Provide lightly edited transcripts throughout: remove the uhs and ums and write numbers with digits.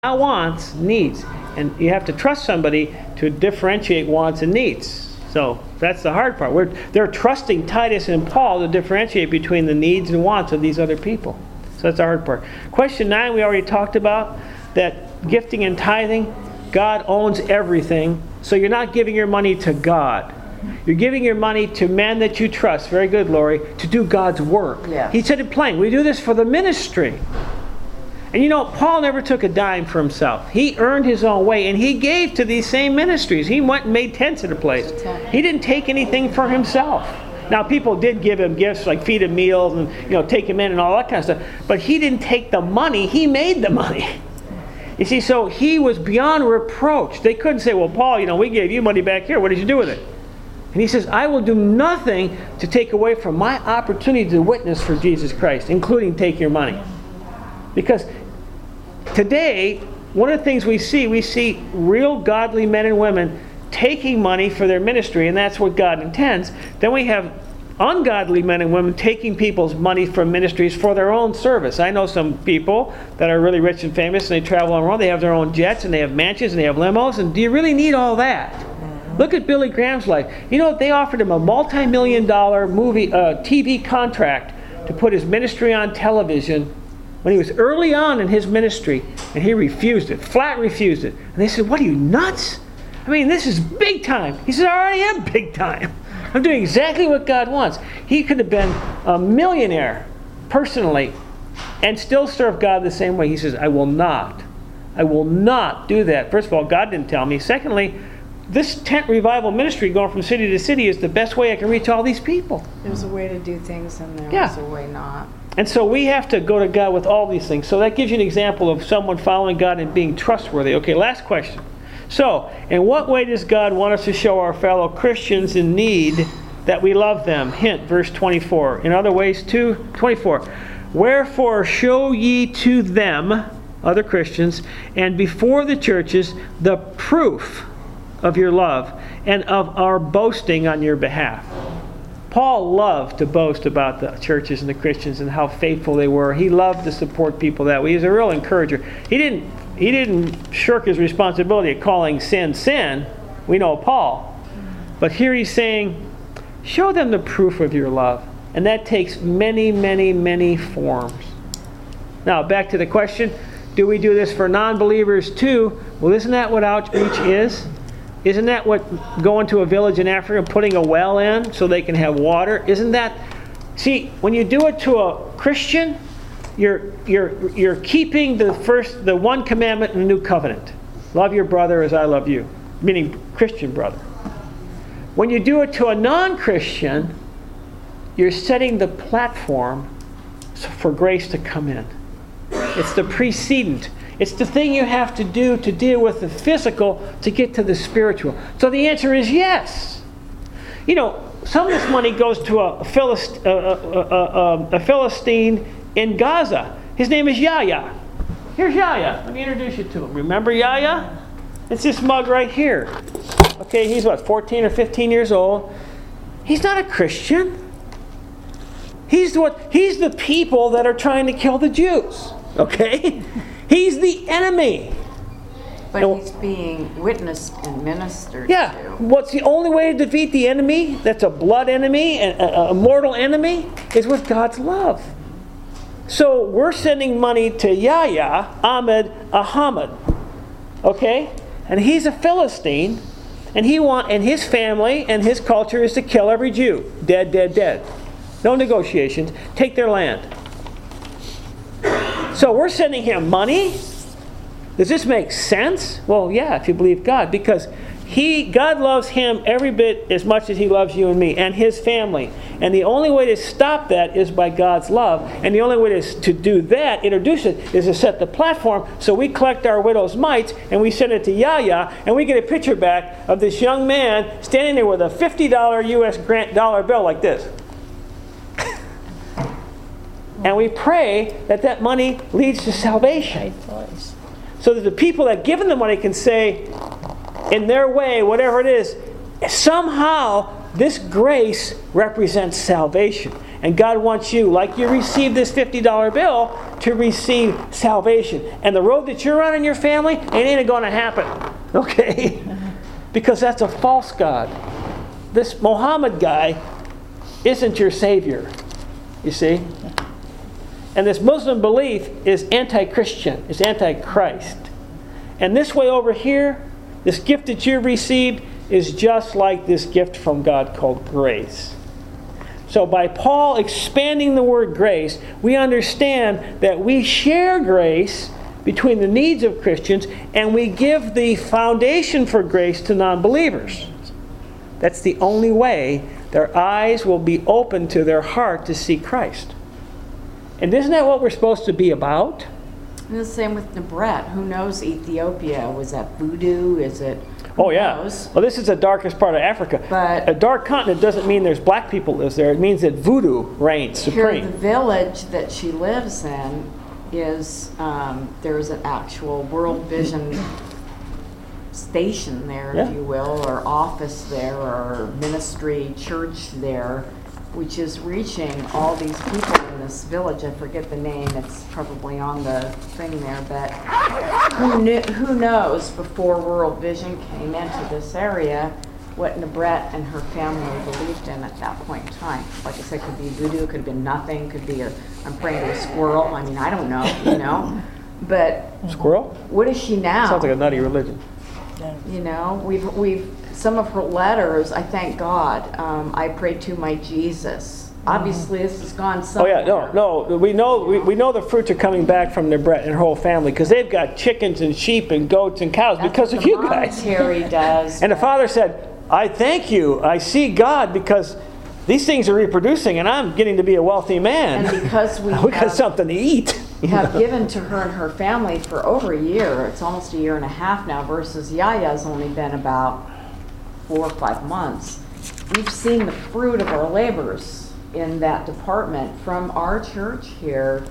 Not wants, needs. And you have to trust somebody to differentiate wants and needs. So that's the hard part. They're trusting Titus and Paul to differentiate between the needs and wants of these other people. So that's the hard part. Question 9, we already talked about that gifting and tithing, God owns everything. So you're not giving your money to God. You're giving your money to men that you trust. Very good, Lori. To do God's work. Yeah. He said it plain. We do this for the ministry. And you know, Paul never took a dime for himself. He earned his own way, and he gave to these same ministries. He went and made tents at a place. He didn't take anything for himself. Now, people did give him gifts like feed him meals and take him in and all that kind of stuff. But he didn't take the money. He made the money. You see, so he was beyond reproach. They couldn't say, well, Paul, we gave you money back here. What did you do with it? And he says, I will do nothing to take away from my opportunity to witness for Jesus Christ, including take your money. Because today, one of the things we see real godly men and women taking money for their ministry, and that's what God intends. Then we have ungodly men and women taking people's money from ministries for their own service. I know some people that are really rich and famous, and they travel on the road. They have their own jets, and they have mansions, and they have limos, and do you really need all that? Look at Billy Graham's life. They offered him a multi-million-dollar TV contract to put his ministry on television when he was early on in his ministry, and he refused it, flat refused it. And they said, what are you, nuts? This is big time. He said, I already am big time. I'm doing exactly what God wants. He could have been a millionaire personally and still serve God the same way. He says, I will not do that. First of all, God didn't tell me. Secondly, this tent revival ministry going from city to city is the best way I can reach all these people. There's a way to do things and there's a way not. And so we have to go to God with all these things. So that gives you an example of someone following God and being trustworthy. Okay, last question. So, in what way does God want us to show our fellow Christians in need that we love them? Hint, verse 24. In other ways too, 24. Wherefore show ye to them, other Christians, and before the churches, the proof of your love and of our boasting on your behalf. Paul loved to boast about the churches and the Christians and how faithful they were. He loved to support people that way. He was a real encourager. He didn't shirk his responsibility of calling sin sin. We know Paul. But here he's saying, show them the proof of your love. And that takes many, many, many forms. Now, back to the question, do we do this for non-believers too? Well, isn't that what outreach is? Isn't that what going to a village in Africa, putting a well in so they can have water? Isn't that... See, when you do it to a Christian, you're keeping the one commandment in the new covenant. Love your brother as I love you. Meaning Christian brother. When you do it to a non-Christian, you're setting the platform for grace to come in. It's the precedent. It's the thing you have to do to deal with the physical to get to the spiritual. So the answer is yes. Some of this money goes to a Philistine in Gaza. His name is Yahya. Here's Yahya. Let me introduce you to him. Remember Yahya? It's this mug right here. Okay, he's 14 or 15 years old. He's not a Christian. He's the people that are trying to kill the Jews. Okay? He's the enemy. But he's being witnessed and ministered to. What's the only way to defeat the enemy that's a blood enemy, a mortal enemy, is with God's love. So we're sending money to Yahya Ahmed. Okay? And he's a Philistine, and his family and his culture is to kill every Jew. Dead, dead, dead. No negotiations. Take their land. So we're sending him money. Does this make sense? Well, yeah, if you believe God, because God loves him every bit as much as he loves you and me and his family. And the only way to stop that is by God's love. And the only way to do that, introduce it, is to set the platform. So we collect our widow's mites and we send it to Yahya, and we get a picture back of this young man standing there with a $50 U.S. dollar bill like this. And we pray that money leads to salvation. So that the people that give them the money can say, in their way, whatever it is, somehow this grace represents salvation. And God wants you, like you received this $50 bill, to receive salvation. And the road that you're on in your family, it ain't going to happen. Okay? Because that's a false God. This Muhammad guy isn't your Savior. You see? And this Muslim belief is anti-Christian. It's anti-Christ. And this way over here, this gift that you received is just like this gift from God called grace. So by Paul expanding the word grace, we understand that we share grace between the needs of Christians, and we give the foundation for grace to non-believers. That's the only way their eyes will be open to their heart to see Christ. And isn't that what we're supposed to be about? And the same with Nebret. Who knows Ethiopia? Was that voodoo? Is it... Oh, yeah. Well, this is the darkest part of Africa. But a dark continent doesn't mean there's black people lives there. It means that voodoo reigns supreme. Here, the village that she lives in is, there's an actual World Vision station there, if you will, or office there, or ministry church there, which is reaching all these people in this village. I forget the name, it's probably on the thing there, but who knows, before World Vision came into this area, what Nebret and her family believed in at that point in time. Like I said, could be voodoo, could have been nothing, could be I'm praying to a squirrel. I mean, I don't know, you know. But squirrel? What is she now? Sounds like a nutty religion. You know, we've some of her letters, I thank God, I pray to my Jesus. Obviously, this has gone somewhere. Oh yeah, no. We know the fruits are coming back from Nebret and her whole family, because they've got chickens and sheep and goats and cows. That's because of you guys. Terry does. And the father said, "I thank you. I see God, because these things are reproducing, and I'm getting to be a wealthy man. And because we got something to eat." have given to her and her family for over a year. It's almost a year and a half now, versus Yaya's only been about 4 or 5 months. We've seen the fruit of our labors in that department from our church here,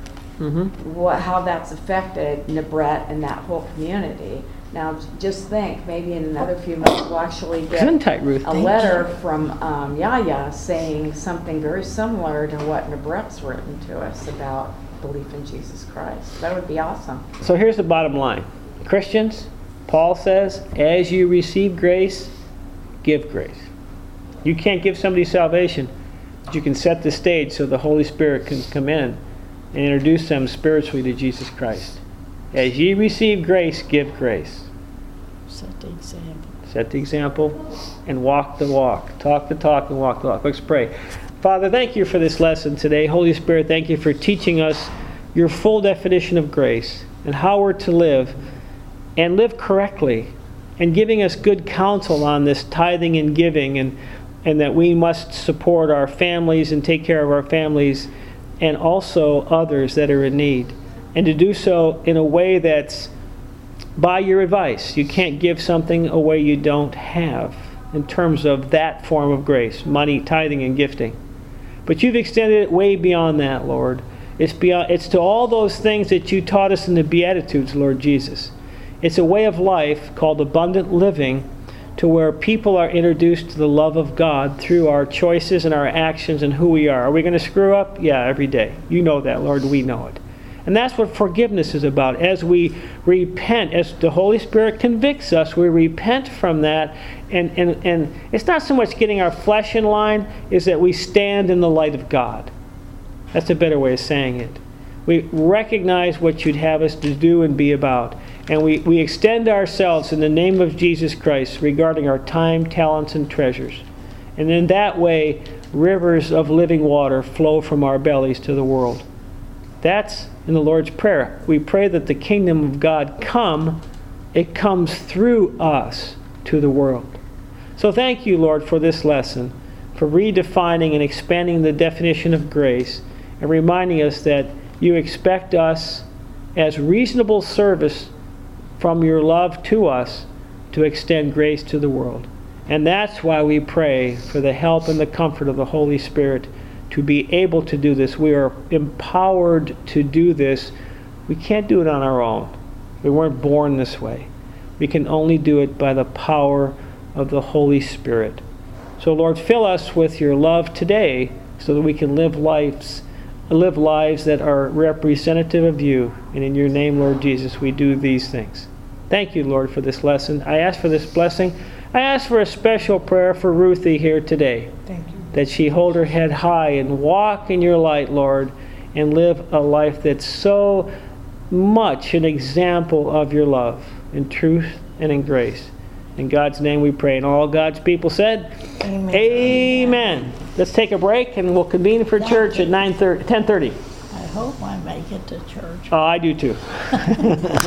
how that's affected Nebret and that whole community. Now, just think, maybe in another few months we'll actually get a letter from Yaya saying something very similar to what Nebret's written to us about belief in Jesus Christ. That would be awesome. So here's the bottom line. Christians, Paul says, as you receive grace, give grace. You can't give somebody salvation, but you can set the stage so the Holy Spirit can come in and introduce them spiritually to Jesus Christ. As ye receive grace, give grace. Set the example. Set the example and walk the walk. Talk the talk and walk the walk. Let's pray. Father, thank you for this lesson today. Holy Spirit, thank you for teaching us your full definition of grace and how we're to live and live correctly, and giving us good counsel on this tithing and giving, and that we must support our families and take care of our families and also others that are in need. And to do so in a way that's by your advice. You can't give something away you don't have in terms of that form of grace, money, tithing, and gifting. But you've extended it way beyond that, Lord. It's to all those things that you taught us in the Beatitudes, Lord Jesus. It's a way of life called abundant living, to where people are introduced to the love of God through our choices and our actions and who we are. Are we going to screw up? Yeah, every day. You know that, Lord. We know it. And that's what forgiveness is about. As we repent, as the Holy Spirit convicts us, we repent from that. And it's not so much getting our flesh in line, is that we stand in the light of God. That's a better way of saying it. We recognize what you'd have us to do and be about. And we extend ourselves in the name of Jesus Christ regarding our time, talents, and treasures. And in that way, rivers of living water flow from our bellies to the world. That's in the Lord's Prayer. We pray that the kingdom of God come. It comes through us to the world. So thank you, Lord, for this lesson, for redefining and expanding the definition of grace, and reminding us that you expect us, as reasonable service from your love to us, to extend grace to the world. And that's why we pray for the help and the comfort of the Holy Spirit to be able to do this. We are empowered to do this. We can't do it on our own. We weren't born this way. We can only do it by the power of the Holy Spirit. So Lord, fill us with your love today so that we can live lives that are representative of you. And in your name, Lord Jesus, we do these things. Thank you, Lord, for this lesson. I ask for this blessing. I ask for a special prayer for Ruthie here today. Thank you. That she hold her head high and walk in your light, Lord, and live a life that's so much an example of your love in truth and in grace. In God's name we pray. And all God's people said, Amen. Amen. Let's take a break and we'll convene for church at 10:30. I hope I make it to church. Oh, I do too.